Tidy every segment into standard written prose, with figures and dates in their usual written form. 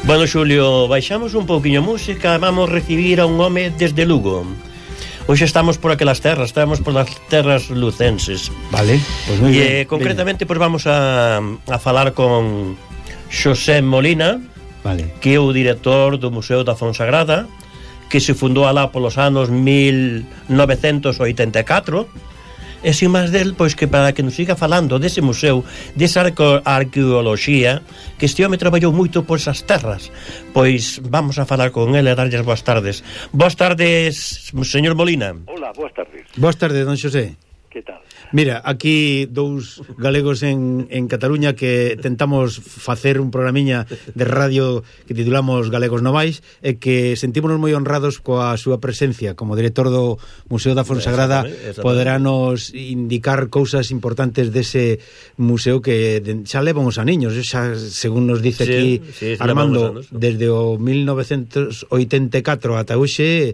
Bueno, Xulio, baixamos un pouquiño música. Vamos recibir a un home desde Lugo. Hoxe estamos por aquelas terras, estamos por as terras lucenses. Vale, pues moi ben. Concretamente, pues vamos a falar con Xosé Molina, vale, que é o director do Museo da Fonsagrada, que se fundou alá polos anos 1984. E sin máis del, pois que para que nos siga falando dese museo, desa arqueoloxía, que este home traballou moito por esas terras. Pois vamos a falar con ele e darlles boas tardes. Boas tardes, señor Molina. Hola, boas tardes. Boas tardes, don Xosé. Que tal? Mira, aquí dous galegos en Cataluña que tentamos facer un programiña de radio que titulamos Galegos Novais e que sentímonos moi honrados coa súa presencia como director do Museo da Fonsagrada. Poderános indicar cousas importantes dese museo que xa levan os aniños, xa, según nos dice aquí Armando, desde o 1984 ata hoxe.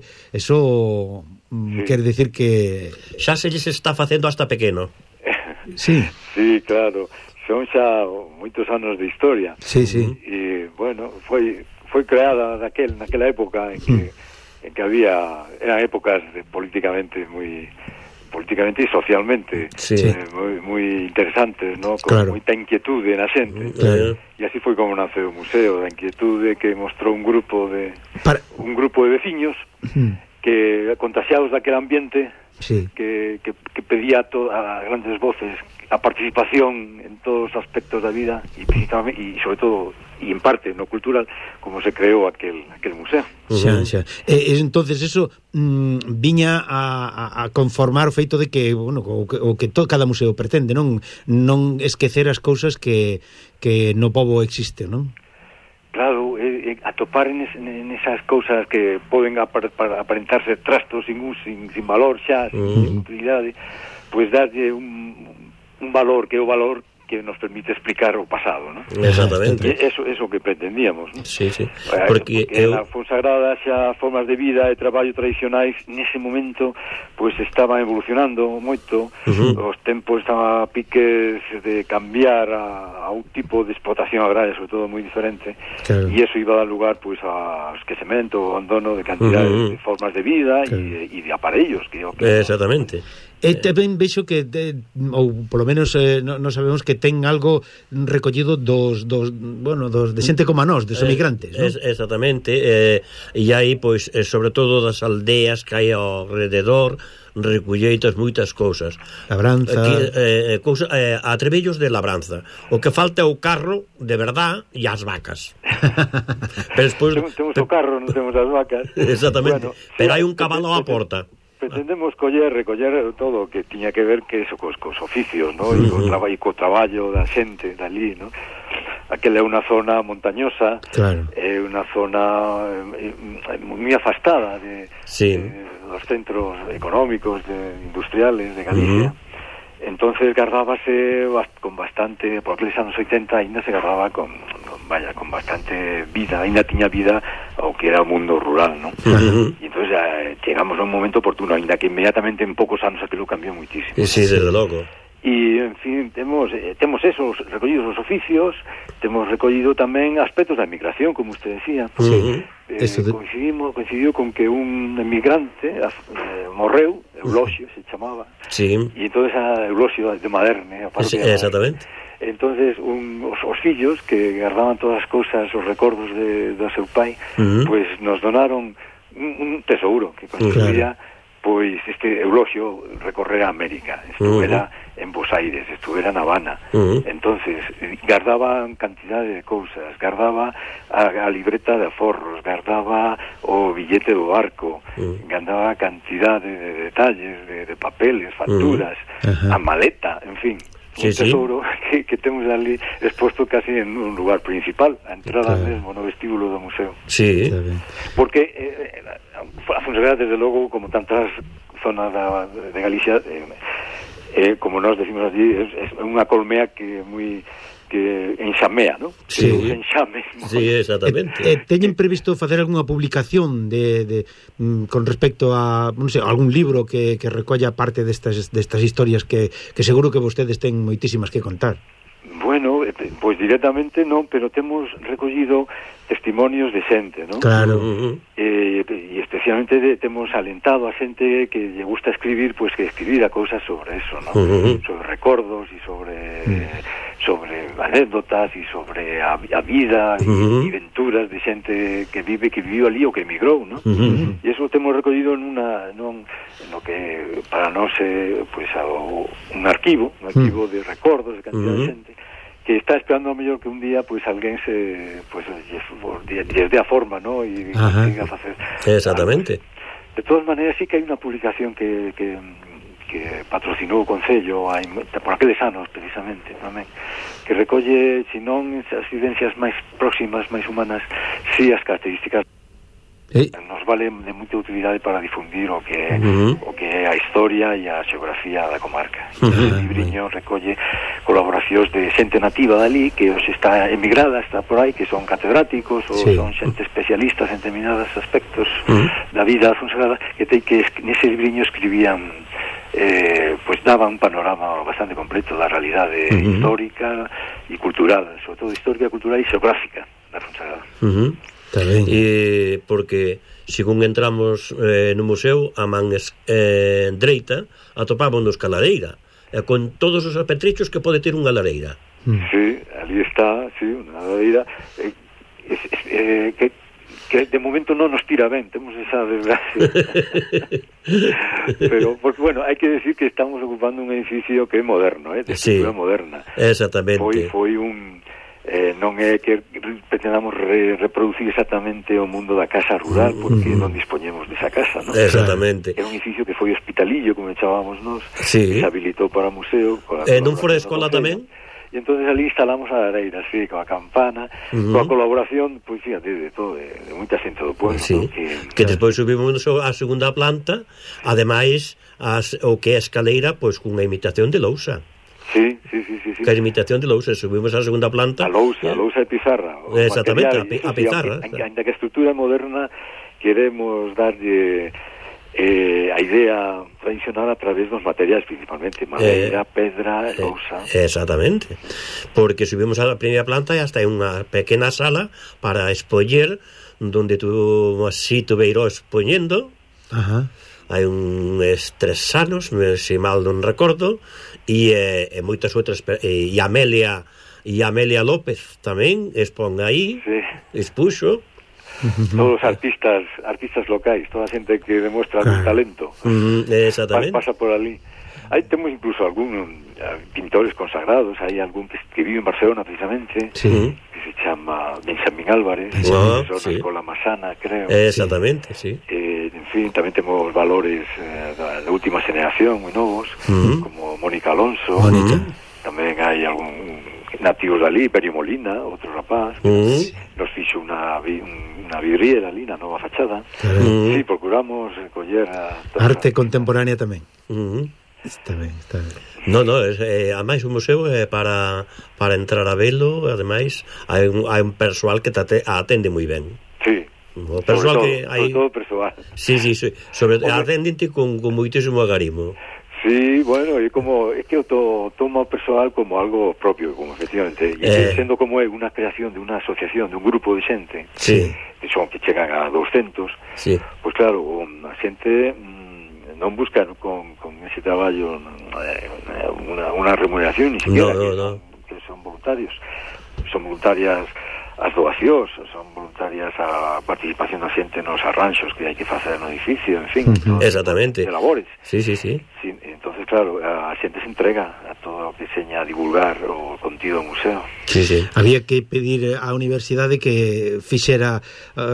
Eso quer decir que xa se lles está facendo hasta pequeno. Sí. Sí, claro. Son xa moitos anos de historia. Sí, sí. E, bueno, foi creada naquela época en que había, eran épocas políticamente e socialmente moi interesantes, ¿no? Con moita inquietude na xente. E así foi como naceu o museo, da inquietude que mostrou un grupo de veciños que, contagiados daquele ambiente, que pedía a grandes voces a participación en todos os aspectos da vida e sobre todo e en parte no cultural, como se creou aquel museo. Xa. Entonces eso viña a conformar o feito de que, bueno, o que cada museo pretende, non esquecer as cousas que no pobo existe, non? Claro, atopar en esas cousas que poden aparentarse trastos sin valor xa, sin utilidade, pois darlle un valor, que é o valor que nos permite explicar o pasado, ¿no? Exactamente. Eso que pretendíamos, ¿no? Sí. Porque na Fonsagrada xa formas de vida e traballo tradicionais nese momento pois estaban evolucionando moito. Os tempos estaban a piques de cambiar a un tipo de explotación agraria, sobre todo moi diferente, e eso iba a dar lugar pois a esquecemento, ao abandono de cantidades de formas de vida e de aparellos que exactamente. Tamén vexo que ou polo menos non sabemos que ten algo recollido dos de xente como a nós, dos emigrantes, non? Exactamente, e aí pois sobre todo das aldeas que hai ao rededor recolleitas moitas cousas. Labranza, atrevellos de labranza. O que falta é o carro de verdad e as vacas. Pero despois temos o carro, non temos as vacas. Exactamente. Bueno, pero hai un cabalo á porta. Pretendemos recoller todo o que tiña que ver que eso cos oficios, ¿no? E co traballo da xente dali, ¿no? Aquela é unha zona montañosa, é unha zona moi afastada dos centros económicos, industriales de Galicia. Entonces gardábase con bastante, por aqueles anos 80 ainda se gardaba con bastante vida, ainda tiña vida o que era o mundo rural, ¿no? E entonces chegamos a un momento oportuno, ainda que inmediatamente en poucos anos aquilo cambiou muitísimo. Sí, desde logo. E, en fin, temos esos recollidos os oficios, temos recollido tamén aspectos da emigración, como usted decía. Coincidiu con que un emigrante morreu, Eulogio se chamaba, e entonces a Eulogio de Maderne, exactamente. Entonces os fillos que guardaban todas as cousas, os recordos do seu pai, pois nos donaron un tesouro que construía pois este Eulogio recorrer a América, estuvera en Buenos Aires, estuvera na Habana. Entonces guardaba cantidade de cousas, guardaba a libreta de aforros, guardaba o billete do barco, guardaba cantidade de detalles, de papeles, facturas, a maleta, en fin. Un tesouro que temos ali exposto casi en un lugar principal, a entrada mesmo no vestíbulo do museo. Sí. Porque a Fonsagrada, desde logo, como tantas zonas de Galicia, como nós decimos allí, é unha colmea que enxamea, ¿no? Sí, enxame. Sí, exactamente. Teñen previsto facer algunha publicación con respecto a, non sei, algún libro que recolla parte destas historias que seguro que vostedes ten moitísimas que contar. Bueno, Bueno, pois directamente non, pero temos recollido testimonios de xente, non? Claro. E especialmente temos alentado a xente que lle gusta escribir, pois que escribira cousas sobre eso, non? Sobre recordos e sobre anécdotas e sobre a vida e aventuras de xente que viviu ali ou que emigrou, non? E eso temos recollido no que para nós pois un arquivo de recordos de cantidad de xente que está esperando a mellor que un día pois alguén lles dé a forma, ¿no? E consiga facer. Exactamente. De todas maneiras, sí que hai unha publicación que patrocinou o Concello por aqueles anos, precisamente, tamén, que recolle, se non as vivencias máis próximas, máis humanas, sí as características. Nos vale de moita utilidade para difundir o que é a historia e a xeografía da comarca. Ese libriño recolle colaboracións de xente nativa dali que os está emigrada, está por aí, que son catedráticos ou son xente especialistas en determinados aspectos da vida fonsagrada que nese libriño escribían pois daba un panorama bastante completo da realidade histórica e cultural, sobre todo histórica, cultural e xeográfica da Fonsagrada. Porque según entramos no museo a man dreita atopámonos ca lareira con todos os apetrechos que pode ter unha lareira. Sí, ali está, sí, unha lareira que de momento non nos tira ben, temos esa desgracia. Pero, porque, bueno, hai que decir que estamos ocupando un edificio que é moderno, de estructura moderna. Exactamente. Foi un... non é que pretendamos reproducir exactamente o mundo da casa rural, porque non dispoñemos desa casa, non? Exactamente. É un edificio que foi hospitalillo, como chamamos nós, que se habilitou para museo. Non fora escola tamén? E entonces ali instalamos a lareira, sí, coa campana, coa colaboración, pois fíjate, de todo, de moita xente do pueblo. Que despois subimos á segunda planta, ademais o que é a escaleira, pois cunha imitación de lousa. Sí. Que a imitación de lousa, subimos á segunda planta. A lousa de pizarra. Exactamente, a pizarra. Ainda que a estrutura moderna queremos darlle a idea tradicional a través dos materiais, principalmente madeira, pedra, lousa. Exactamente. Porque subimos á primeira planta e hasta hai unha pequena sala para expoñer, donde tú así tuveiro expoñendo. Hai uns 3 anos, se mal non recordo, e moitas outras, e Amelia López tamén expón aí, expuxo. Todos os artistas locais, toda a xente que demostra un talento, pasa por ali. Aí temos incluso algún pintores consagrados, hai algún que vive en Barcelona precisamente, que se chama Benjamín Álvarez, profesor da Escola Masana, creo. Exactamente, sí. En fin, tamén temos valores da última generación moi novos, como Mónica Alonso. Tamén hai algún nativos dali, Perio Molina, outro rapaz, nos fixo unha vidriera ali na nova fachada. Sí, procuramos coller arte contemporánea tamén. Está ben. Ademais o museo é para entrar a velo, ademais hai un persoal que te atende moi ben. Sí. O persoal que hai todo persoal. Sí, atendente con moitísimo agarimo. Sí, bueno, é que eu tomo o personal como algo propio, como efectivamente, e sendo como é unha creación de unha asociación, de un grupo de xente, que son que chegan a 200, pois claro, a xente non buscan con ese traballo unha remuneración, ni siquiera, que son voluntarios, son voluntarias as doacións, son voluntarias a participación da xente nos arranxos que hai que facer no edificio, en fin, exactamente, de labores. Sí. Entonces, claro, a xente se entrega a todo o que seña divulgar o contido do museo. Sí. Había que pedir á universidade que fixera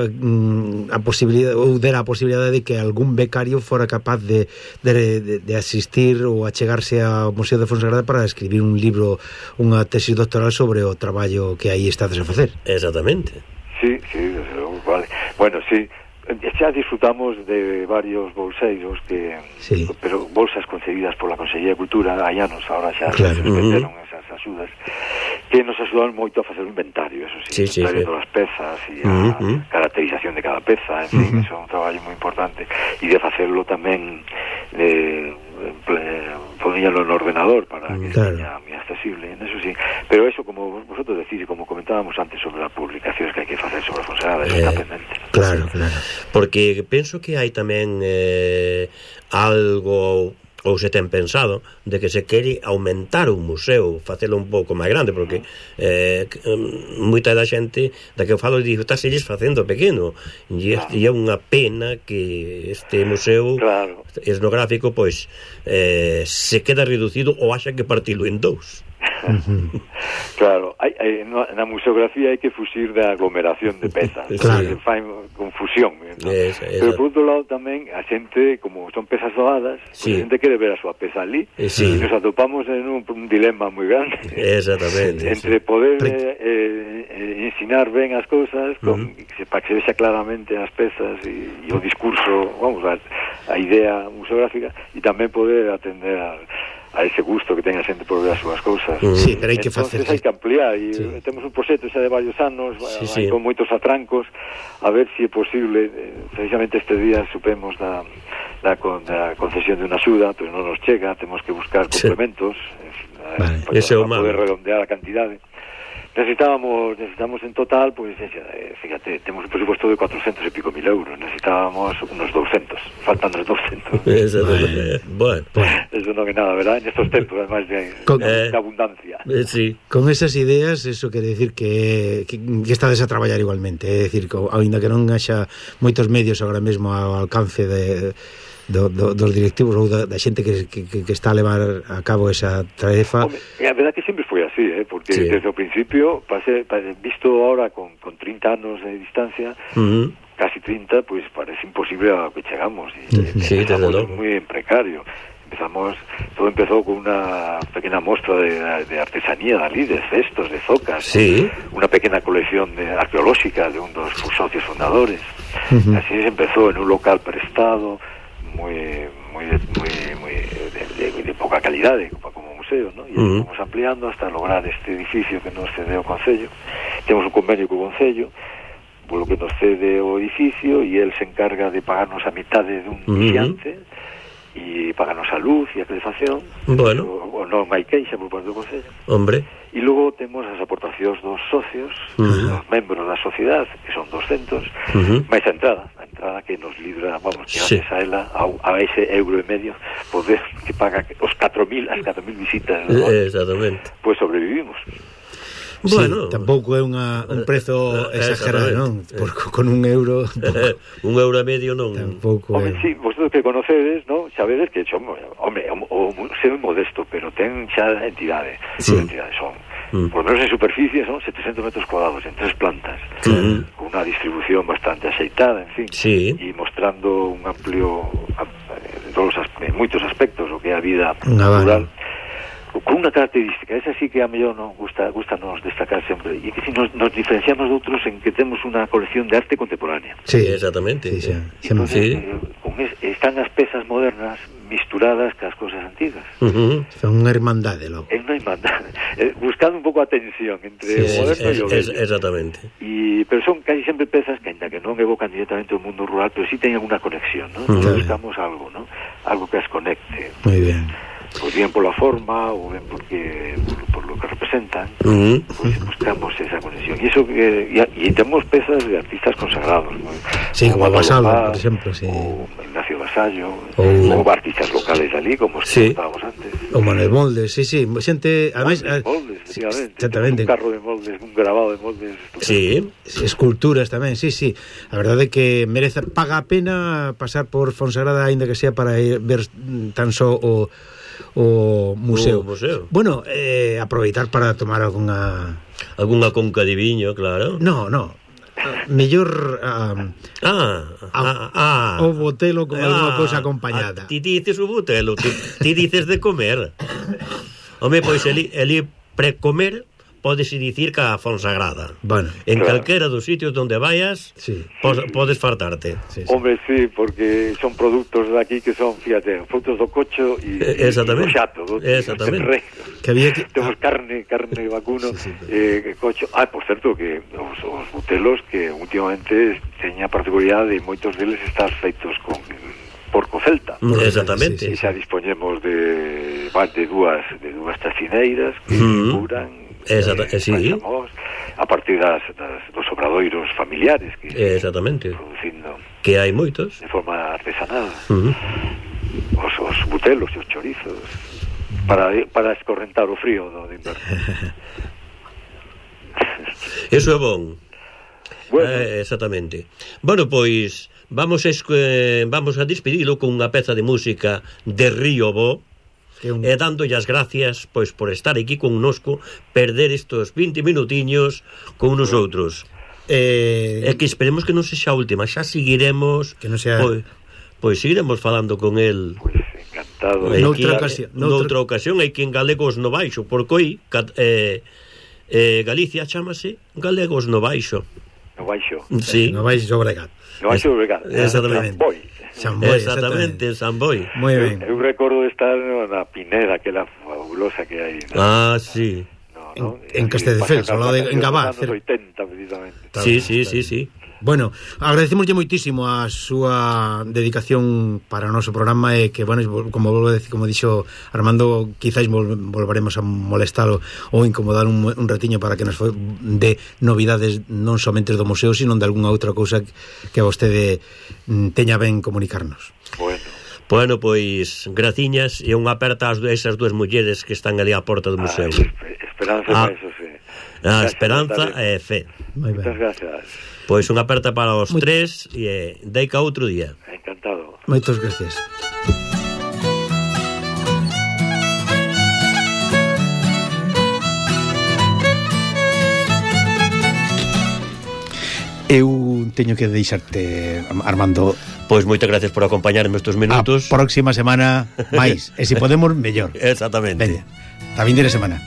a posibilidade ou dera a posibilidade de que algún becario fora capaz de asistir ou achegarse ao Museo de Fonsagrada para escribir un libro, unha tesis doctoral sobre o traballo que aí estades a facer. Exactamente. Sí, desde logo, vale. Bueno, sí, xa disfrutamos de varios bolseiros pero bolsas concedidas por la Consellería de Cultura hai anos, ahora xa se suspendieron esas axudas, que nos axudaron moito a facer un inventario, eso sí, inventario das pezas e a caracterización de cada peza, en fin, eso é un traballo moi importante, e de facerlo tamén poníalo no ordenador para que seña moi accesible, en eso sí, Pero eso, como vosotros decís, como comentábamos antes sobre las publicaciones que hai que facer sobre Fonsagrada, está pendente. Claro. Porque penso que hai tamén algo, ou se ten pensado, de que se quere aumentar un museo, facelo un pouco máis grande, porque moita da xente da que eu falo digo, está se lles facendo pequeno, e é unha pena que este museo etnográfico pois se queda reducido ou haxa que partirlo en dous. Claro, na museografía hai que fuxir da aglomeración de pezas, que fai confusión, ¿no? Pero por outro lado tamén a xente, como son pezas doadas, a xente quere ver a súa peza ali, e nos atopamos en un dilema moi grande. Exactamente. Entre poder ensinar ben as cousas para que se vexa claramente as pezas e o discurso, vamos, a idea museográfica, e tamén poder atender a ese gusto que ten a xente por ver as súas cousas. Sí, pero hai que facer. Entonces hai que ampliar e temos un proxecto xa de varios anos, con moitos atrancos, a ver se é posible. Precisamente este día supemos da concesión de unha axuda, pero non nos chega, temos que buscar complementos para poder redondear a cantidade. Necesitamos en total, pues fíjate, tenemos un presupuesto de 400 y pico mil euros, necesitábamos unos 200, faltan los 200. Bueno. Eso no que nada, ¿verdad? En estos tempos, además de abundancia. Sí. Con esas ideas, eso quere decir que estades a traballar igualmente, é dicir, aínda que non haxa moitos medios agora mesmo ao alcance dos directivos ou da xente que está a levar a cabo esa tarefa. Hombre, a verdad que sempre foi así, porque desde o principio, visto ahora con 30 anos de distancia, casi 30, pues parece imposible a lo que chegamos, y estamos muy en precario. Todo empezó con una pequeña muestra de artesanía de allí, de cestos, de zocas, una pequeña colección arqueológica de unos socios fundadores. Así se empezó en un local prestado, muy de poca calidad como museo, ¿no? Y vamos ampliando hasta lograr este edificio que nos cede o Concello. Tenemos un convenio co Concello por lo que nos cede o edificio, y él se encarga de pagarnos a mitad de un vigiante e pagarnos a luz e a calefacción. Bueno, o non hai queixa por parte do Concello. Hombre. E logo temos as aportacións dos socios, dos membros da sociedade, que son 200, máis a entrada que nos libra, vamos, que gracias a ela, a ese euro e medio, poder que paga as 4.000 visitas, ¿no? Exactamente. Pues sobrevivimos. Bueno, tampouco é un prezo exagerado, non? Con un euro un euro e medio non. Tampouco é. Sí, vosotros que conocedes, non? Sabedes que son, hombre, o museo é modesto, pero ten xa entidade. Entidades son, por lo menos en superficie, son 700 metros cuadrados en 3 plantas, con unha distribución bastante axeitada, en fin, e mostrando un amplio en moitos aspectos o que é a vida rural, con unha característica, esa sí que a mellor nos gusta nos destacar sempre, e que si nos diferenciamos de outros en que temos unha colección de arte contemporánea. Sí, exactamente. Entonces, están as pezas modernas misturadas cas cousas antigas. Son unha hermandade, logo. É unha hermandade, buscando un pouco a tensión entre o moderno e o bello. Exactamente. Pero son casi sempre pezas que, ainda que non evocan directamente o mundo rural, pero sí teñen unha conexión, ¿no? Buscamos algo, ¿no? Algo que as conecte. Moi bien. Pues bien por la forma o bien por lo que representan, pues buscamos esa conexión. Y eso y tenemos piezas de artistas consagrados, ¿no? Sí, como Vasallo, por ejemplo, o Ignacio Vasallo, o artistas locales allí, como comentábamos antes. O Manuel Moldes, sí, xente, además, Moldes, exactamente. Un carro de moldes, un grabado de moldes. Sí, esculturas tamén, sí. A verdade é que paga a pena pasar por Fonsagrada, aínda que sea para ver tan só o museo. Bueno, aproveitar para tomar algunha conca de viño, claro. No. Mellor o botelo con alguna cousa acompañada. Ti dices o botelo, ti dices de comer. Home, pois eli precomer pódese dicir que a Fonsagrada. Bueno, en calquera dos sitios donde vayas, podes fartarte. Hombre, sí, porque son productos de aquí que son, fíjate, frutos do cocho e do xato. Exactamente. Temos carne vacuno, cocho. Por certo, que os butelos que últimamente teña a particularidade de moitos deles estar feitos con porco celta. Exactamente. E xa dispoñemos de dúas chacineiras que curan sí. A partir dos obradoiros familiares que exactamente producindo, que hai moitos de forma artesanal, os butelos e os chorizos para escorrentar o frío do inverno. Eso é bon. Bueno. Exactamente. Bueno, pois vamos a despedilo con unha peza de música de Río Bo, e dándolle as gracias pois por estar aquí connosco, perder estos 20 minutiños con nosotros. E que esperemos que non sexa a última, xa seguiremos, que non sea... pois seguiremos falando con el. Pois encantado. Noutra ocasión hai que en Galegos no Baixo, porque hoy Galicia chámase Galegos no Baixo. No Baixo. Sí. No Baixo Obregat. No Baixo Obregat. Exactamente. Samboy, exactamente, Samboy. Moi ben. Eu recordo de estar na Pineda, aquela fabulosa que hai. Sí. En Castelldefels, ao lado de Gabá. 80, precisamente. Sí. Bueno, agradecemoslle moitísimo a súa dedicación para o noso programa e que, bueno, como dixo Armando, quizáis volveremos a molestalo ou incomodar un ratiño para que nos dé novidades non somente do museo, sino de algunha outra cousa que a vostede teña ben comunicarnos. Bueno, pois, graciñas e unha aperta a esas dúas mulleres que están ali á porta do museo. Esperanza e fe. Esperanza e fe. Moitas gracias. Pois unha aperta para os tres e deica outro día. Encantado. Moitas gracias. Eu teño que deixarte, Armando. Pois moitas gracias por acompañarme estes minutos. A próxima semana máis, e se podemos mellor. Exactamente. Veña, ta vindeira semana.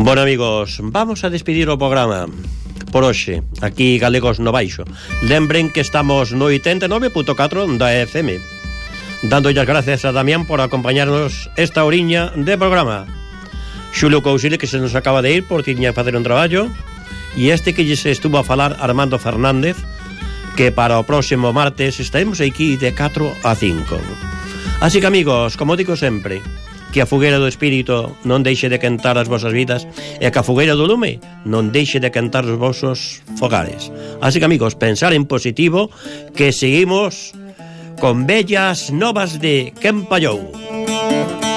Bueno, amigos, vamos a despedir o programa por hoxe, aquí Galegos no Baixo. Lembren que estamos no 89.4 da FM. Dándolle as gracias a Damián por acompañarnos esta oriña de programa. Xulio Cousile, que se nos acaba de ir porque tiña que facer un traballo, e este que se estuvo a falar, Armando Fernández, que para o próximo martes estaremos aquí de 4 a 5. Así que, amigos, como digo sempre, que a fogueira do espírito non deixe de quentar as vosas vidas e que a fogueira do lume non deixe de quentar os vosos fogares. Así que, amigos, pensar en positivo, que seguimos con bellas novas de Quen Pallou.